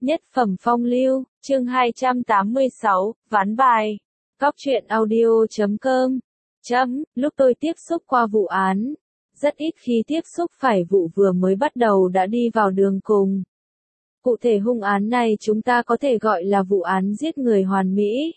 Nhất phẩm phong lưu, chương 286, ván bài. Cóc truyện audio.com. Lúc tôi tiếp xúc qua vụ án, rất ít khi tiếp xúc phải vụ vừa mới bắt đầu đã đi vào đường cùng. Cụ thể hung án này chúng ta có thể gọi là vụ án giết người hoàn mỹ.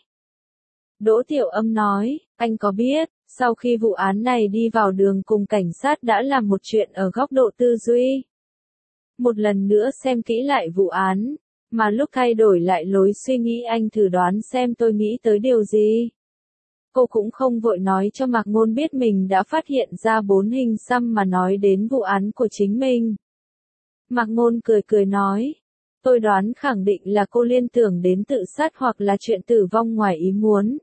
Đỗ Tiểu Âm nói, anh có biết, sau khi vụ án này đi vào đường cùng cảnh sát đã làm một chuyện ở góc độ tư duy. Một lần nữa xem kỹ lại vụ án, mà lúc thay đổi lại lối suy nghĩ anh thử đoán xem tôi nghĩ tới điều gì. Cô cũng không vội nói cho Mạc Ngôn biết mình đã phát hiện ra 4 hình xăm mà nói đến vụ án của chính mình. Mạc Ngôn cười cười nói, tôi đoán khẳng định là cô liên tưởng đến tự sát hoặc là chuyện tử vong ngoài ý muốn.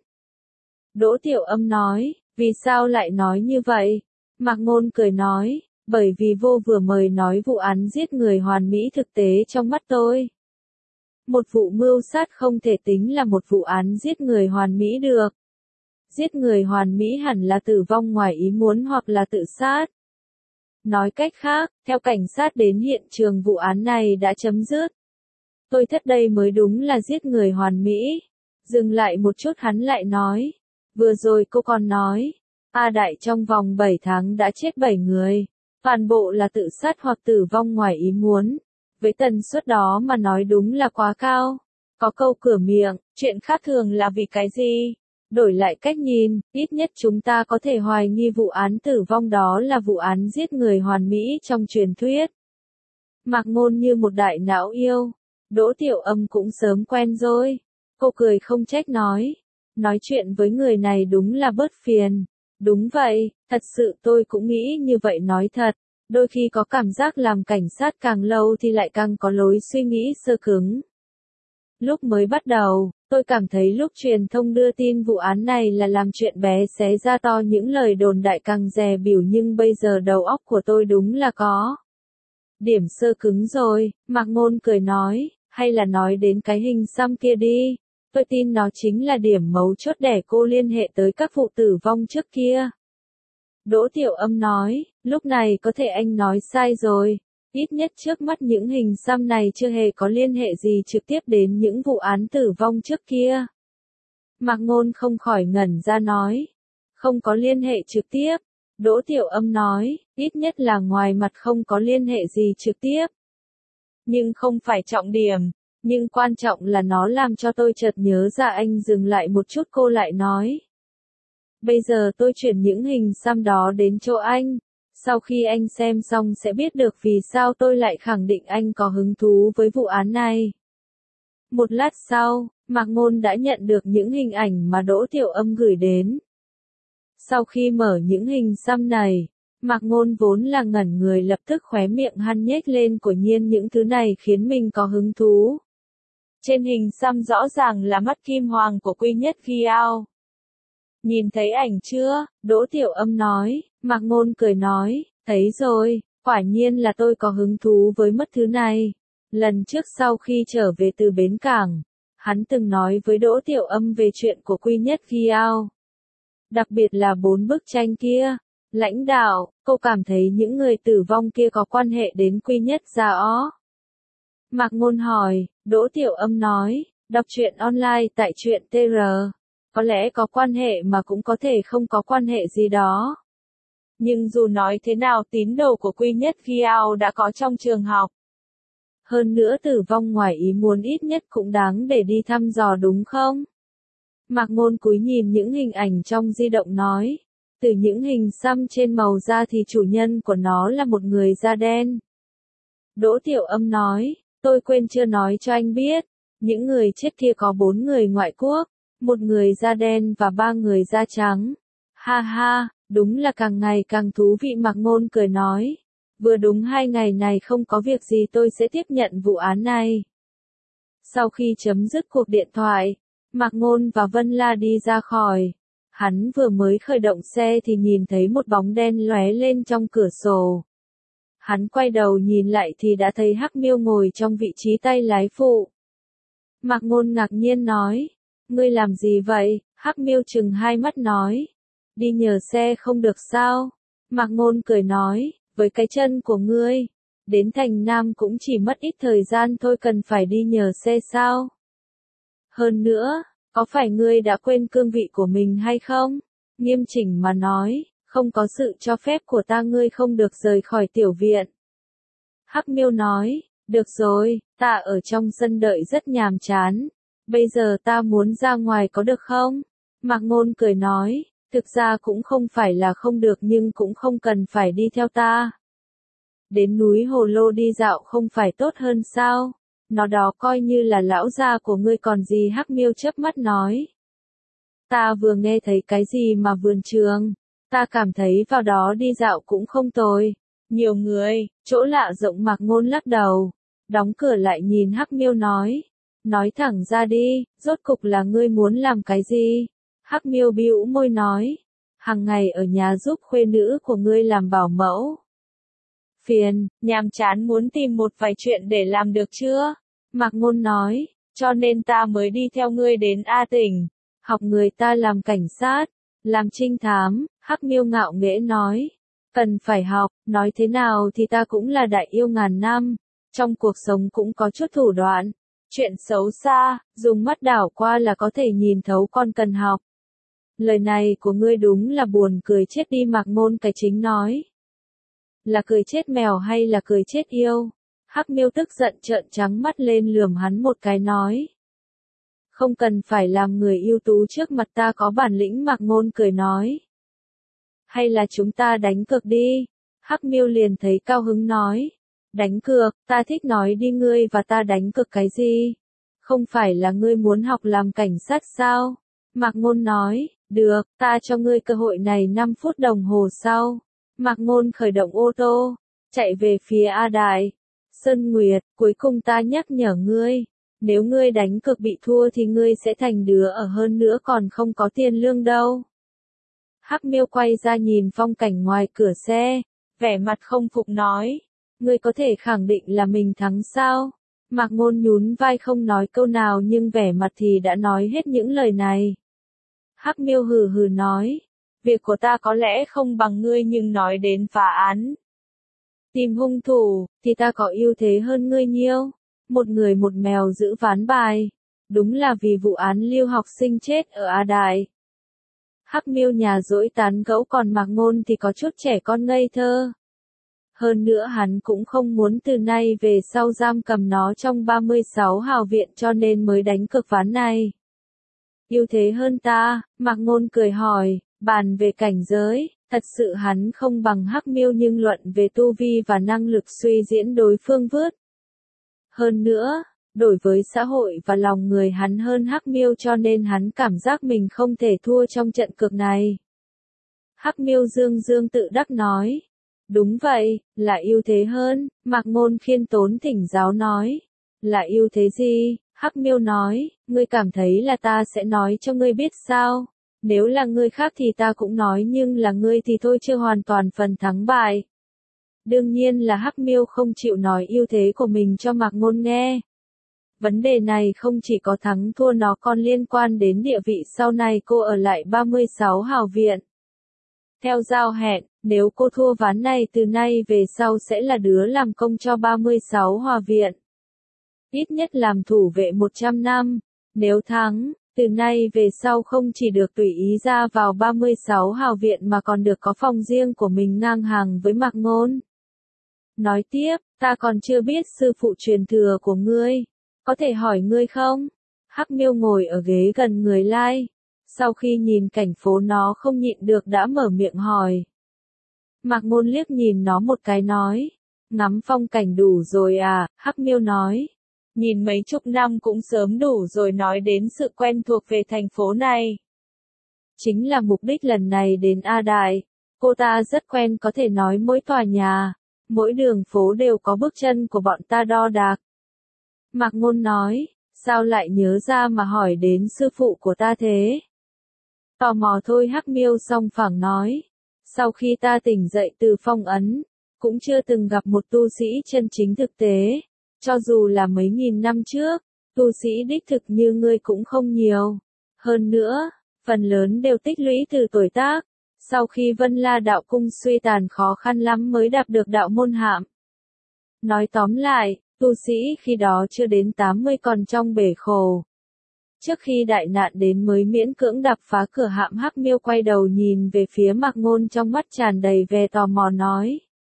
Đỗ Tiểu Âm nói, vì sao lại nói như vậy? Mạc Ngôn cười nói, bởi vì vô vừa mời nói vụ án giết người hoàn mỹ thực tế trong mắt tôi. Một vụ mưu sát không thể tính là một vụ án giết người hoàn mỹ được. Giết người hoàn mỹ hẳn là tử vong ngoài ý muốn hoặc là tự sát. Nói cách khác, theo cảnh sát đến hiện trường vụ án này đã chấm dứt. Tôi thất đây mới đúng là giết người hoàn mỹ. Dừng lại một chút hắn lại nói. Vừa rồi cô còn nói, A Đại trong vòng 7 tháng đã chết 7 người. Toàn bộ là tự sát hoặc tử vong ngoài ý muốn. Với tần suất đó mà nói đúng là quá cao. Có câu cửa miệng, chuyện khác thường là vì cái gì? Đổi lại cách nhìn, ít nhất chúng ta có thể hoài nghi vụ án tử vong đó là vụ án giết người hoàn mỹ trong truyền thuyết. Mạc Ngôn như một đại não yêu. Đỗ Tiểu Âm cũng sớm quen rồi. Cô cười không trách nói chuyện với người này đúng là bớt phiền. Đúng vậy, thật sự tôi cũng nghĩ như vậy nói thật. Đôi khi có cảm giác làm cảnh sát càng lâu thì lại càng có lối suy nghĩ sơ cứng. Lúc mới bắt đầu, tôi cảm thấy lúc truyền thông đưa tin vụ án này là làm chuyện bé xé ra to những lời đồn đại càng dè bỉu, nhưng bây giờ đầu óc của tôi đúng là có điểm sơ cứng rồi. Mạc Ngôn cười nói, hay là nói đến cái hình xăm kia đi. Tôi tin nó chính là điểm mấu chốt để cô liên hệ tới các vụ tử vong trước kia. Đỗ Tiểu Âm nói, lúc này có thể anh nói sai rồi. Ít nhất trước mắt những hình xăm này chưa hề có liên hệ gì trực tiếp đến những vụ án tử vong trước kia. Mạc Ngôn không khỏi ngẩn ra nói. Không có liên hệ trực tiếp. Đỗ Tiểu Âm nói, ít nhất là ngoài mặt không có liên hệ gì trực tiếp. Nhưng không phải trọng điểm. Nhưng quan trọng là nó làm cho tôi chợt nhớ ra. Anh dừng lại một chút, cô lại nói. Bây giờ tôi chuyển những hình xăm đó đến chỗ anh. Sau khi anh xem xong sẽ biết được vì sao tôi lại khẳng định anh có hứng thú với vụ án này. Một lát sau, Mạc Ngôn đã nhận được những hình ảnh mà Đỗ Tiểu Âm gửi đến. Sau khi mở những hình xăm này, Mạc Ngôn vốn là ngẩn người lập tức khóe miệng hằn nhếch lên, quả nhiên những thứ này khiến mình có hứng thú. Trên hình xăm rõ ràng là mắt kim hoàng của Quy Nhất Giao. Nhìn thấy ảnh chưa? Đỗ Tiểu Âm nói. Mạc Ngôn cười nói, thấy rồi, quả nhiên là tôi có hứng thú với mất thứ này. Lần trước sau khi trở về từ bến cảng, hắn từng nói với Đỗ Tiểu Âm về chuyện của Quy Nhất Giao. Đặc biệt là 4 bức tranh kia. Lãnh đạo, cô cảm thấy những người tử vong kia có quan hệ đến Quy Nhất Giao? Mạc Ngôn hỏi. Đỗ Tiểu Âm nói, đọc truyện online tại truyện TR. Có lẽ có quan hệ mà cũng có thể không có quan hệ gì đó. Nhưng dù nói thế nào tín đồ của Quy Nhất Giao đã có trong trường học. Hơn nữa tử vong ngoài ý muốn ít nhất cũng đáng để đi thăm dò đúng không? Mạc Ngôn cúi nhìn những hình ảnh trong di động nói. Từ những hình xăm trên màu da thì chủ nhân của nó là một người da đen. Đỗ Tiểu Âm nói, tôi quên chưa nói cho anh biết. Những người chết kia có 4 người ngoại quốc. 1 người da đen và 3 người da trắng. Ha ha, đúng là càng ngày càng thú vị. Mạc Ngôn cười nói. Vừa đúng 2 ngày này không có việc gì tôi sẽ tiếp nhận vụ án này. Sau khi chấm dứt cuộc điện thoại, Mạc Ngôn và Vân La đi ra khỏi. Hắn vừa mới khởi động xe thì nhìn thấy một bóng đen lóe lên trong cửa sổ. Hắn quay đầu nhìn lại thì đã thấy Hắc Miêu ngồi trong vị trí tay lái phụ. Mạc Ngôn ngạc nhiên nói. Ngươi làm gì vậy? Hắc Miêu trừng hai mắt nói. Đi nhờ xe không được sao? Mạc Ngôn cười nói, với cái chân của ngươi, Đến thành Nam cũng chỉ mất ít thời gian thôi, cần phải đi nhờ xe sao? Hơn nữa, có phải ngươi đã quên cương vị của mình hay không? Nghiêm chỉnh mà nói, không có sự cho phép của ta ngươi không được rời khỏi tiểu viện. Hắc Miêu nói, được rồi, ta ở trong sân đợi rất nhàm chán. Bây giờ ta muốn ra ngoài có được không? Mạc Ngôn cười nói, thực ra cũng không phải là không được nhưng cũng không cần phải đi theo ta. Đến núi Hồ Lô đi dạo không phải tốt hơn sao? Nó đó coi như là lão gia của ngươi còn gì. Hắc Miêu chớp mắt nói. Ta vừa nghe thấy cái gì mà vườn trường, ta cảm thấy vào đó đi dạo cũng không tồi. Nhiều người, chỗ lạ rộng. Mạc Ngôn lắc đầu, đóng cửa lại nhìn Hắc Miêu nói thẳng ra đi, rốt cục là ngươi muốn làm cái gì? Hắc Miêu bĩu môi nói, hàng ngày ở nhà giúp khuê nữ của ngươi làm bảo mẫu. Phiền, nhàm chán, muốn tìm một vài chuyện để làm được chưa? Mạc Ngôn nói, cho nên ta mới đi theo ngươi đến A tỉnh, học người ta làm cảnh sát, làm trinh thám. Hắc Miêu ngạo nghễ nói, cần phải học, nói thế nào thì ta cũng là đại yêu ngàn năm, trong cuộc sống cũng có chút thủ đoạn. Chuyện xấu xa, dùng mắt đảo qua là có thể nhìn thấu, con cần học. Lời này của ngươi đúng là buồn cười chết đi. Mạc Ngôn cái chính nói. Là cười chết mèo hay là cười chết yêu? Hắc Miêu tức giận trợn trắng mắt lên lườm hắn một cái nói. Không cần phải làm người ưu tú trước mặt ta, có bản lĩnh. Mạc Ngôn cười nói. Hay là chúng ta đánh cược đi? Hắc Miêu liền thấy cao hứng nói. Đánh cược, ta thích, nói đi, ngươi và ta đánh cược cái gì? Không phải là ngươi muốn học làm cảnh sát sao? Mạc Ngôn nói, được, ta cho ngươi cơ hội này 5 phút đồng hồ sau. Mạc Ngôn khởi động ô tô, chạy về phía A Đại. Sơn Nguyệt, cuối cùng ta nhắc nhở ngươi, nếu ngươi đánh cược bị thua thì ngươi sẽ thành đứa ở, hơn nữa còn không có tiền lương đâu. Hắc Miêu quay ra nhìn phong cảnh ngoài cửa xe, vẻ mặt không phục nói, ngươi có thể khẳng định là mình thắng sao? Mạc Ngôn nhún vai không nói câu nào nhưng vẻ mặt thì đã nói hết những lời này. Hắc Miêu hừ hừ nói, việc của ta có lẽ không bằng ngươi nhưng nói đến phá án, tìm hung thủ, thì ta có ưu thế hơn ngươi nhiều. Một người một mèo giữ ván bài. Đúng là vì vụ án lưu học sinh chết ở A Đại. Hắc Miêu nhà dỗi tán gẫu, còn Mạc Ngôn thì có chút trẻ con ngây thơ. Hơn nữa hắn cũng không muốn từ nay về sau giam cầm nó trong 36 hào viện, cho nên mới đánh cược ván này. Ưu thế hơn ta? Mạc Ngôn cười hỏi, bàn về cảnh giới, thật sự hắn không bằng Hắc Miêu nhưng luận về tu vi và năng lực suy diễn đối phương vượt. Hơn nữa, đối với xã hội và lòng người hắn hơn Hắc Miêu, cho nên hắn cảm giác mình không thể thua trong trận cược này. Hắc Miêu dương dương tự đắc nói. Đúng vậy, là ưu thế hơn. Mạc Ngôn khiêm tốn thỉnh giáo nói. Là ưu thế gì? Hắc Miêu nói, ngươi cảm thấy là ta sẽ nói cho ngươi biết sao? Nếu là người khác thì ta cũng nói, nhưng là ngươi thì thôi, chưa hoàn toàn phần thắng bại. Đương nhiên là Hắc Miêu không chịu nói ưu thế của mình cho Mạc Ngôn nghe. Vấn đề này không chỉ có thắng thua, nó còn liên quan đến địa vị sau này cô ở lại 36 hào viện. Theo giao hẹn, nếu cô thua ván này từ nay về sau sẽ là đứa làm công cho 36 hòa viện. Ít nhất làm thủ vệ 100 năm. Nếu thắng, từ nay về sau không chỉ được tùy ý ra vào 36 hào viện mà còn được có phòng riêng của mình ngang hàng với Mạc Ngôn. Nói tiếp, ta còn chưa biết sư phụ truyền thừa của ngươi. Có thể hỏi ngươi không? Hắc Miêu ngồi ở ghế gần người Lai. Sau khi nhìn cảnh phố nó không nhịn được đã mở miệng hỏi. Mạc Ngôn liếc nhìn nó một cái nói. Ngắm phong cảnh đủ rồi à? Hắc Miêu nói. Nhìn mấy chục năm cũng sớm đủ rồi, nói đến sự quen thuộc về thành phố này. Chính là mục đích lần này đến A Đại. Cô ta rất quen, có thể nói mỗi tòa nhà, mỗi đường phố đều có bước chân của bọn ta đo đạc. Mạc Ngôn nói, sao lại nhớ ra mà hỏi đến sư phụ của ta thế? Tò mò thôi. Hắc Miêu song phẳng nói. Sau khi ta tỉnh dậy từ phong ấn, cũng chưa từng gặp một tu sĩ chân chính thực tế. Cho dù là mấy nghìn năm trước, tu sĩ đích thực như ngươi cũng không nhiều. Hơn nữa, phần lớn đều tích lũy từ tuổi tác. Sau khi Vân La đạo cung suy tàn khó khăn lắm mới đạt được đạo môn hạm. Nói tóm lại, tu sĩ khi đó chưa đến 80 còn trong bể khổ. Trước khi đại nạn đến mới miễn cưỡng đập phá cửa hạm. Hắc Miêu quay đầu nhìn về phía Mạc Ngôn, trong mắt tràn đầy vẻ tò mò nói.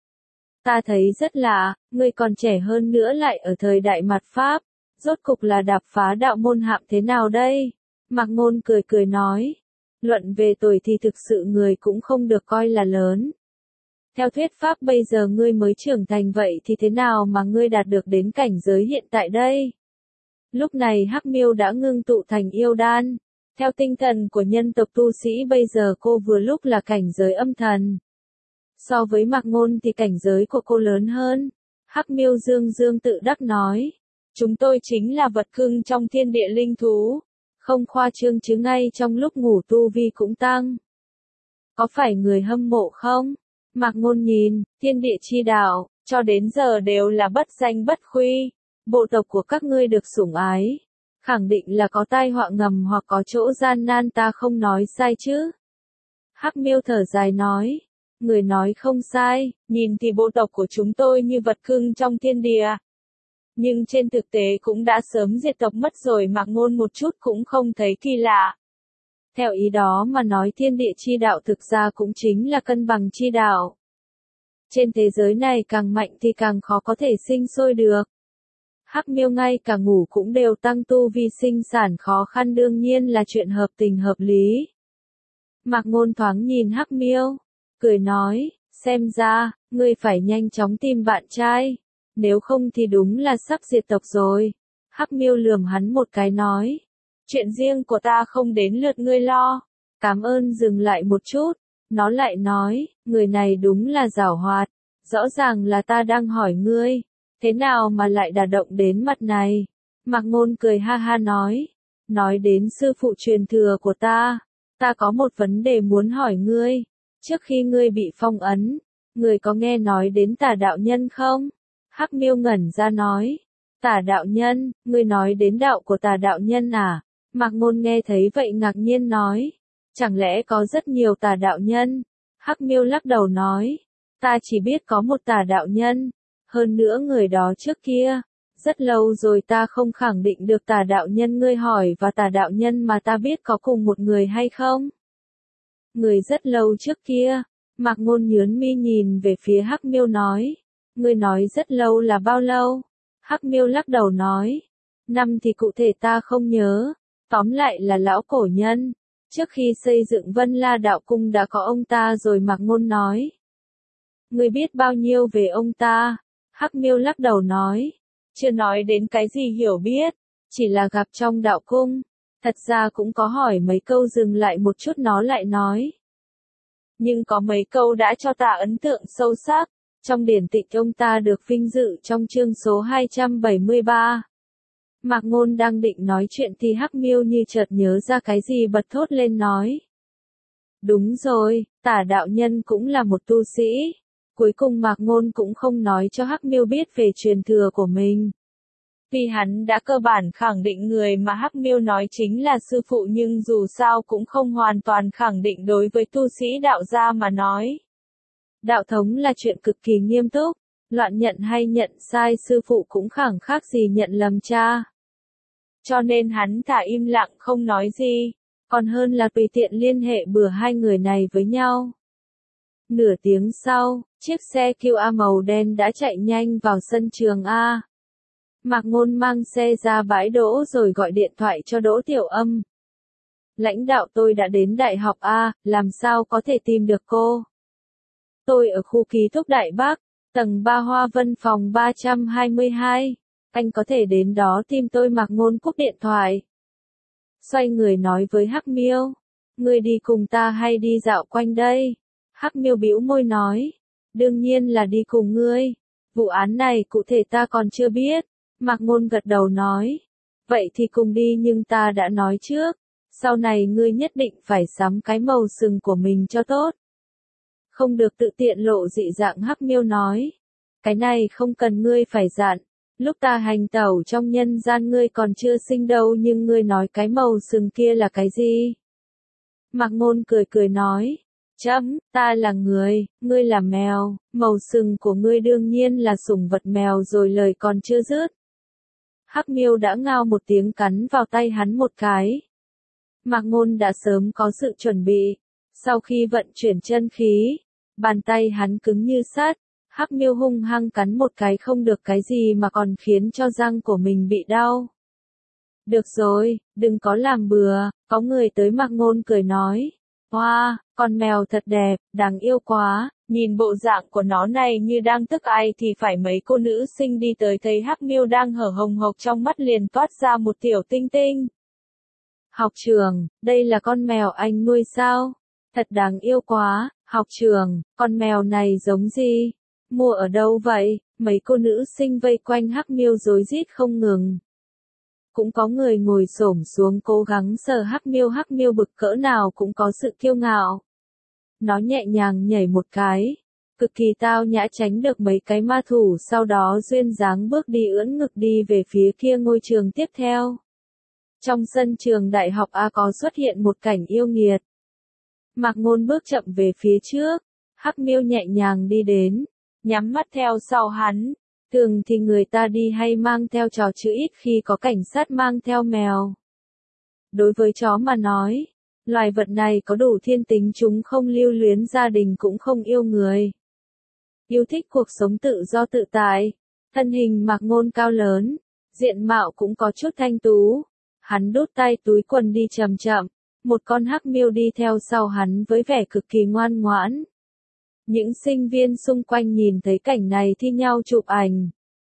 Ta thấy rất lạ, ngươi còn trẻ hơn nữa lại ở thời đại mạt Pháp, rốt cục là đạp phá đạo môn hạm thế nào đây? Mạc Ngôn cười cười nói. Luận về tuổi thì thực sự người cũng không được coi là lớn. Theo thuyết pháp bây giờ ngươi mới trưởng thành vậy thì thế nào mà ngươi đạt được đến cảnh giới hiện tại đây? Lúc này Hắc Miêu đã ngưng tụ thành yêu đan. Theo tinh thần của nhân tộc tu sĩ bây giờ cô vừa lúc là cảnh giới âm thần. So với Mạc Ngôn thì cảnh giới của cô lớn hơn. Hắc Miêu dương dương tự đắc nói. Chúng tôi chính là vật cưng trong thiên địa linh thú. Không khoa trương chứ ngay trong lúc ngủ tu vi cũng tăng. Có phải người hâm mộ không? Mạc Ngôn nhìn, thiên địa chi đạo, cho đến giờ đều là bất danh bất khuy. Bộ tộc của các ngươi được sủng ái. Khẳng định là có tai họa ngầm hoặc có chỗ gian nan, ta không nói sai chứ. Hắc Miêu thở dài nói. Người nói không sai, nhìn thì bộ tộc của chúng tôi như vật cưng trong thiên địa. Nhưng trên thực tế cũng đã sớm diệt tộc mất rồi. Mạc Ngôn một chút cũng không thấy kỳ lạ. Theo ý đó mà nói thiên địa chi đạo thực ra cũng chính là cân bằng chi đạo. Trên thế giới này càng mạnh thì càng khó có thể sinh sôi được. Hắc Miêu ngay cả ngủ cũng đều tăng tu vi, sinh sản khó khăn đương nhiên là chuyện hợp tình hợp lý. Mạc Ngôn thoáng nhìn Hắc Miêu, cười nói, xem ra, ngươi phải nhanh chóng tìm bạn trai, nếu không thì đúng là sắp diệt tộc rồi. Hắc Miêu lườm hắn một cái nói, chuyện riêng của ta không đến lượt ngươi lo. Cảm ơn. Dừng lại một chút, nó lại nói, người này đúng là giảo hoạt, rõ ràng là ta đang hỏi ngươi, thế nào mà lại đả động đến mặt này. Mạc Ngôn cười ha ha nói đến sư phụ truyền thừa của ta có một vấn đề muốn hỏi ngươi. Trước khi ngươi bị phong ấn, ngươi có nghe nói đến Tả đạo nhân không? Hắc Miêu ngẩn ra nói, Tả đạo nhân, ngươi nói đến đạo của Tả đạo nhân à? Mạc Ngôn nghe thấy vậy ngạc nhiên nói, chẳng lẽ có rất nhiều Tả đạo nhân? Hắc Miêu lắc đầu nói, ta chỉ biết có một Tả đạo nhân, hơn nữa người đó trước kia, rất lâu rồi ta không khẳng định được Tả đạo nhân ngươi hỏi và Tả đạo nhân mà ta biết có cùng một người hay không? Người rất lâu trước kia. Mạc Ngôn nhướng mi nhìn về phía Hắc Miêu nói, ngươi nói rất lâu là bao lâu? Hắc Miêu lắc đầu nói, năm thì cụ thể ta không nhớ, tóm lại là lão cổ nhân, trước khi xây dựng Vân La đạo cung đã có ông ta rồi. Mạc Ngôn nói, ngươi biết bao nhiêu về ông ta? Hắc Miêu lắc đầu nói, chưa nói đến cái gì hiểu biết, chỉ là gặp trong đạo cung. Thật ra cũng có hỏi mấy câu. Dừng lại một chút nó lại nói, nhưng có mấy câu đã cho ta ấn tượng sâu sắc. Trong điển tịch ông ta được vinh dự trong chương số 273. Mạc Ngôn đang định nói chuyện thì Hắc Miêu như chợt nhớ ra cái gì bật thốt lên nói, đúng rồi, Tả đạo nhân cũng là một tu sĩ. Cuối cùng Mạc Ngôn cũng không nói cho Hắc Miêu biết về truyền thừa của mình. Tuy hắn đã cơ bản khẳng định người mà Hắc Miêu nói chính là sư phụ, nhưng dù sao cũng không hoàn toàn khẳng định. Đối với tu sĩ đạo gia mà nói, đạo thống là chuyện cực kỳ nghiêm túc, loạn nhận hay nhận sai sư phụ cũng chẳng khác gì nhận lầm cha. Cho nên hắn thả im lặng không nói gì, còn hơn là tùy tiện liên hệ bừa hai người này với nhau. Nửa tiếng sau, chiếc xe QA màu đen đã chạy nhanh vào sân trường A. Mạc Ngôn mang xe ra bãi đỗ rồi gọi điện thoại cho Đỗ Tiểu Âm. Lãnh đạo tôi đã đến Đại học A, làm sao có thể tìm được cô? Tôi ở khu ký túc Đại Bắc, tầng 3 Hoa Vân phòng 322. Anh có thể đến đó tìm tôi. Mạc Ngôn cúp điện thoại. Xoay người nói với Hắc Miêu, ngươi đi cùng ta hay đi dạo quanh đây? Hắc Miêu bĩu môi nói, đương nhiên là đi cùng ngươi. Vụ án này cụ thể ta còn chưa biết. Mạc Ngôn gật đầu nói, vậy thì cùng đi, nhưng ta đã nói trước, sau này ngươi nhất định phải sắm cái màu sừng của mình cho tốt. Không được tự tiện lộ dị dạng. Hắc Miêu nói, cái này không cần ngươi phải dặn, lúc ta hành tẩu trong nhân gian ngươi còn chưa sinh đâu. Nhưng ngươi nói cái màu sừng kia là cái gì? Mạc Ngôn cười cười nói, Ta là người, ngươi là mèo, màu sừng của ngươi đương nhiên là sủng vật mèo rồi lời còn chưa dứt. Hắc Miêu đã ngao một tiếng cắn vào tay hắn một cái. Mạc Ngôn đã sớm có sự chuẩn bị. Sau khi vận chuyển chân khí, bàn tay hắn cứng như sắt. Hắc Miêu hung hăng cắn một cái không được cái gì mà còn khiến cho răng của mình bị đau. Được rồi, đừng có làm bừa, có người tới Mạc Ngôn cười nói. Wow, con mèo thật đẹp, đáng yêu quá, nhìn bộ dạng của nó này như đang tức ai thì phải mấy cô nữ sinh đi tới thấy Hắc Miêu đang hở hồng hộc trong mắt liền toát ra một tiểu tinh tinh. Học trưởng, đây là con mèo anh nuôi sao? Thật đáng yêu quá, học trưởng, con mèo này giống gì? Mua ở đâu vậy? Mấy cô nữ sinh vây quanh Hắc Miêu rối rít không ngừng. Cũng có người ngồi xổm xuống cố gắng sờ Hắc Miêu bực cỡ nào cũng có sự kiêu ngạo. Nó nhẹ nhàng nhảy một cái, cực kỳ tao nhã tránh được mấy cái ma thủ sau đó duyên dáng bước đi ưỡn ngực đi về phía kia ngôi trường tiếp theo. Trong sân trường đại học A có xuất hiện một cảnh yêu nghiệt. Mạc Ngôn bước chậm về phía trước, Hắc Miêu nhẹ nhàng đi đến, nhắm mắt theo sau hắn. Thường thì người ta đi hay mang theo chó chứ ít khi có cảnh sát mang theo mèo. Đối với chó mà nói, loài vật này có đủ thiên tính, chúng không lưu luyến gia đình cũng không yêu người. Yêu thích cuộc sống tự do tự tại, thân hình Mạc Ngôn cao lớn, diện mạo cũng có chút thanh tú. Hắn đút tay túi quần đi chậm chậm, một con Hắc Miêu đi theo sau hắn với vẻ cực kỳ ngoan ngoãn. Những sinh viên xung quanh nhìn thấy cảnh này thi nhau chụp ảnh.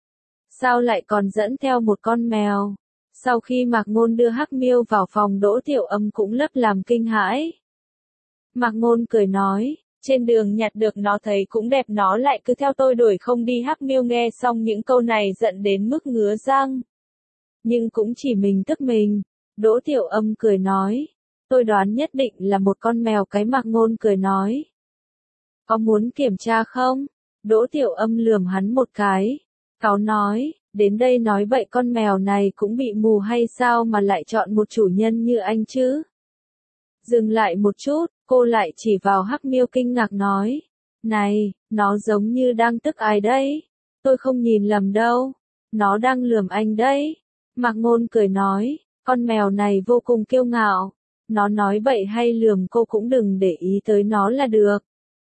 Sao lại còn dẫn theo một con mèo? Sau khi Mạc Ngôn đưa Hắc Miêu vào phòng, Đỗ Tiểu Âm cũng lấp làm kinh hãi. Mạc Ngôn cười nói, trên đường nhặt được nó thấy cũng đẹp nó lại cứ theo tôi đuổi không đi. Hắc Miêu nghe xong những câu này giận đến mức ngứa răng. Nhưng cũng chỉ mình tức mình. Đỗ Tiểu Âm cười nói, tôi đoán nhất định là một con mèo cái. Mạc Ngôn cười nói, có muốn kiểm tra không? Đỗ Tiểu Âm lườm hắn một cái. Cáu nói, đến đây nói bậy, con mèo này cũng bị mù hay sao mà lại chọn một chủ nhân như anh chứ? Dừng lại một chút, cô lại chỉ vào Hắc Miêu kinh ngạc nói, này, nó giống như đang tức ai đấy? Tôi không nhìn lầm đâu, nó đang lườm anh đấy. Mạc Ngôn cười nói, con mèo này vô cùng kiêu ngạo, nó nói bậy hay lườm cô cũng đừng để ý tới nó là được.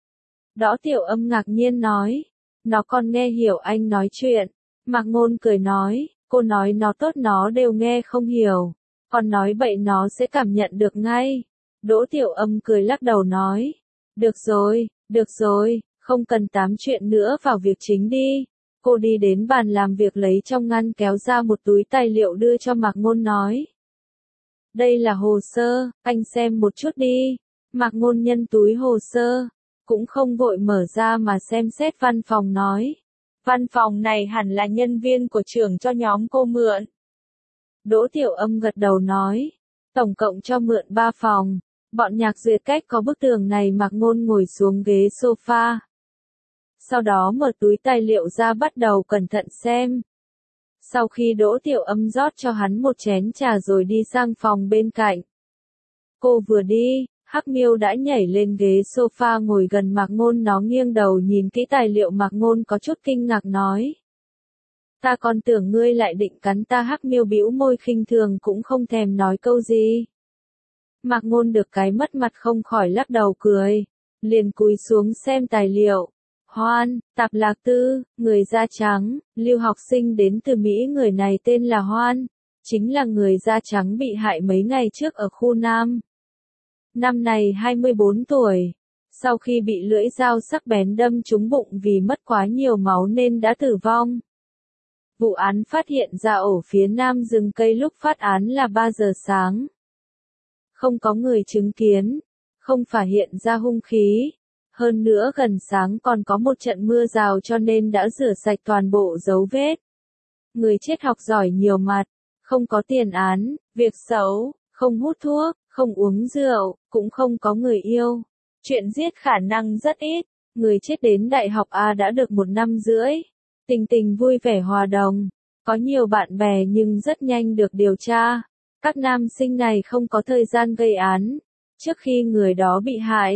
Đỗ Tiểu Âm ngạc nhiên nói, nó còn nghe hiểu anh nói chuyện. Mạc Ngôn cười nói, cô nói nó tốt nó đều nghe không hiểu, còn nói bậy nó sẽ cảm nhận được ngay. Đỗ Tiểu Âm cười lắc đầu nói, được rồi, không cần tám chuyện nữa, vào việc chính đi. Cô đi đến bàn làm việc lấy trong ngăn kéo ra một túi tài liệu đưa cho Mạc Ngôn nói, đây là hồ sơ, anh xem một chút đi. Mạc Ngôn nhân túi hồ sơ, cũng không vội mở ra mà xem xét. Văn phòng nói, văn phòng này hẳn là nhân viên của trưởng cho nhóm cô mượn. Đỗ Tiểu Âm gật đầu nói, tổng cộng cho mượn 3 phòng. Bọn Nhạc Duyệt cách có bức tường này. Mạc Ngôn ngồi xuống ghế sofa. Sau đó mở túi tài liệu ra bắt đầu cẩn thận xem. Sau khi Đỗ Tiểu Âm rót cho hắn một chén trà rồi đi sang phòng bên cạnh. Cô vừa đi, Hắc Miêu đã nhảy lên ghế sofa ngồi gần Mạc Ngôn, nó nghiêng đầu nhìn kỹ tài liệu. Mạc Ngôn có chút kinh ngạc nói, ta còn tưởng ngươi lại định cắn ta. Hắc Miêu bĩu môi khinh thường cũng không thèm nói câu gì. Mạc Ngôn được cái mất mặt không khỏi lắc đầu cười, liền cúi xuống xem tài liệu. Hoan, Tạp Lạc Tư, người da trắng, lưu học sinh đến từ Mỹ. Người này tên là Hoan, chính là người da trắng bị hại mấy ngày trước ở khu Nam. Năm này 24 tuổi, sau khi bị lưỡi dao sắc bén đâm trúng bụng vì mất quá nhiều máu nên đã tử vong. Vụ án phát hiện ra ở phía nam rừng cây lúc phát án là 3 giờ sáng. Không có người chứng kiến, không phát hiện ra hung khí. Hơn nữa gần sáng còn có một trận mưa rào cho nên đã rửa sạch toàn bộ dấu vết. Người chết học giỏi nhiều mặt, không có tiền án, việc xấu, không hút thuốc, không uống rượu, cũng không có người yêu. Chuyện giết khả năng rất ít. Người chết đến đại học A đã được 1 năm rưỡi. Tình tình vui vẻ hòa đồng, có nhiều bạn bè nhưng rất nhanh được điều tra. Các nam sinh này không có thời gian gây án. Trước khi người đó bị hại,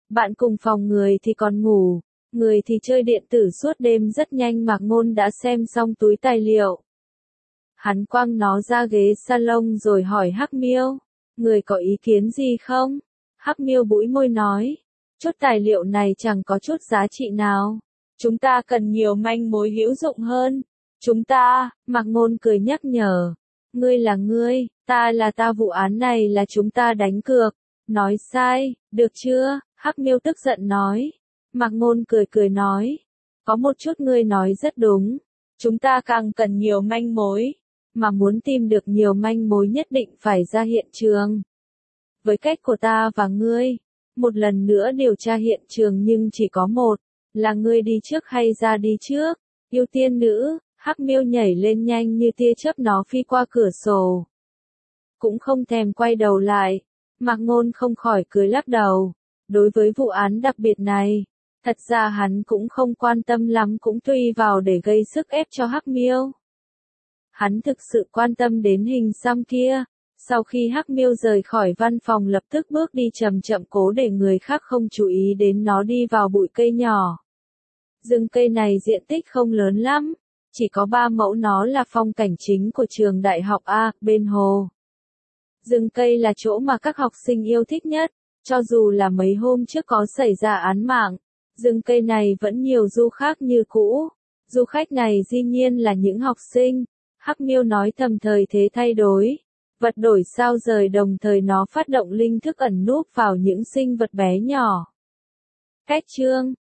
Bạn cùng phòng người thì còn ngủ, người thì chơi điện tử suốt đêm. Rất nhanh Mạc Ngôn đã xem xong túi tài liệu. Hắn quăng nó ra ghế salon rồi hỏi Hắc Miêu, người có ý kiến gì không? Hắc Miêu bũi môi nói, chút tài liệu này chẳng có chút giá trị nào. Chúng ta cần nhiều manh mối hữu dụng hơn. Chúng ta, Mạc Ngôn cười nhắc nhở. Ngươi là ngươi, ta là ta, vụ án này là chúng ta đánh cược. Nói sai, được chưa? Hắc Miêu tức giận nói. Mạc Ngôn cười cười nói. Có một chút ngươi nói rất đúng. Chúng ta càng cần nhiều manh mối. Mà muốn tìm được nhiều manh mối nhất định phải ra hiện trường. Với cách của ta và ngươi, một lần nữa điều tra hiện trường nhưng chỉ có một, là ngươi đi trước hay ra đi trước. Yêu tiên nữ, Hắc Miêu nhảy lên nhanh như tia chớp, nó phi qua cửa sổ. Cũng không thèm quay đầu lại. Mạc Ngôn không khỏi cười lắc đầu. Đối với vụ án đặc biệt này, thật ra hắn cũng không quan tâm lắm, cũng tùy vào để gây sức ép cho Hắc Miêu. Hắn thực sự quan tâm đến hình xăm kia. Sau khi Hắc Miêu rời khỏi văn phòng lập tức bước đi chậm chậm, cố để người khác không chú ý đến nó, đi vào bụi cây nhỏ. Rừng cây này diện tích không lớn lắm, chỉ có 3 mẫu, nó là phong cảnh chính của trường đại học A, bên hồ. Rừng cây là chỗ mà các học sinh yêu thích nhất, cho dù là mấy hôm trước có xảy ra án mạng, rừng cây này vẫn nhiều du khách như cũ. Du khách này dĩ nhiên là những học sinh. Hắc Miêu nói thầm, thời thế thay đổi. Vật đổi sao rời, đồng thời nó phát động linh thức ẩn núp vào những sinh vật bé nhỏ. Cách chương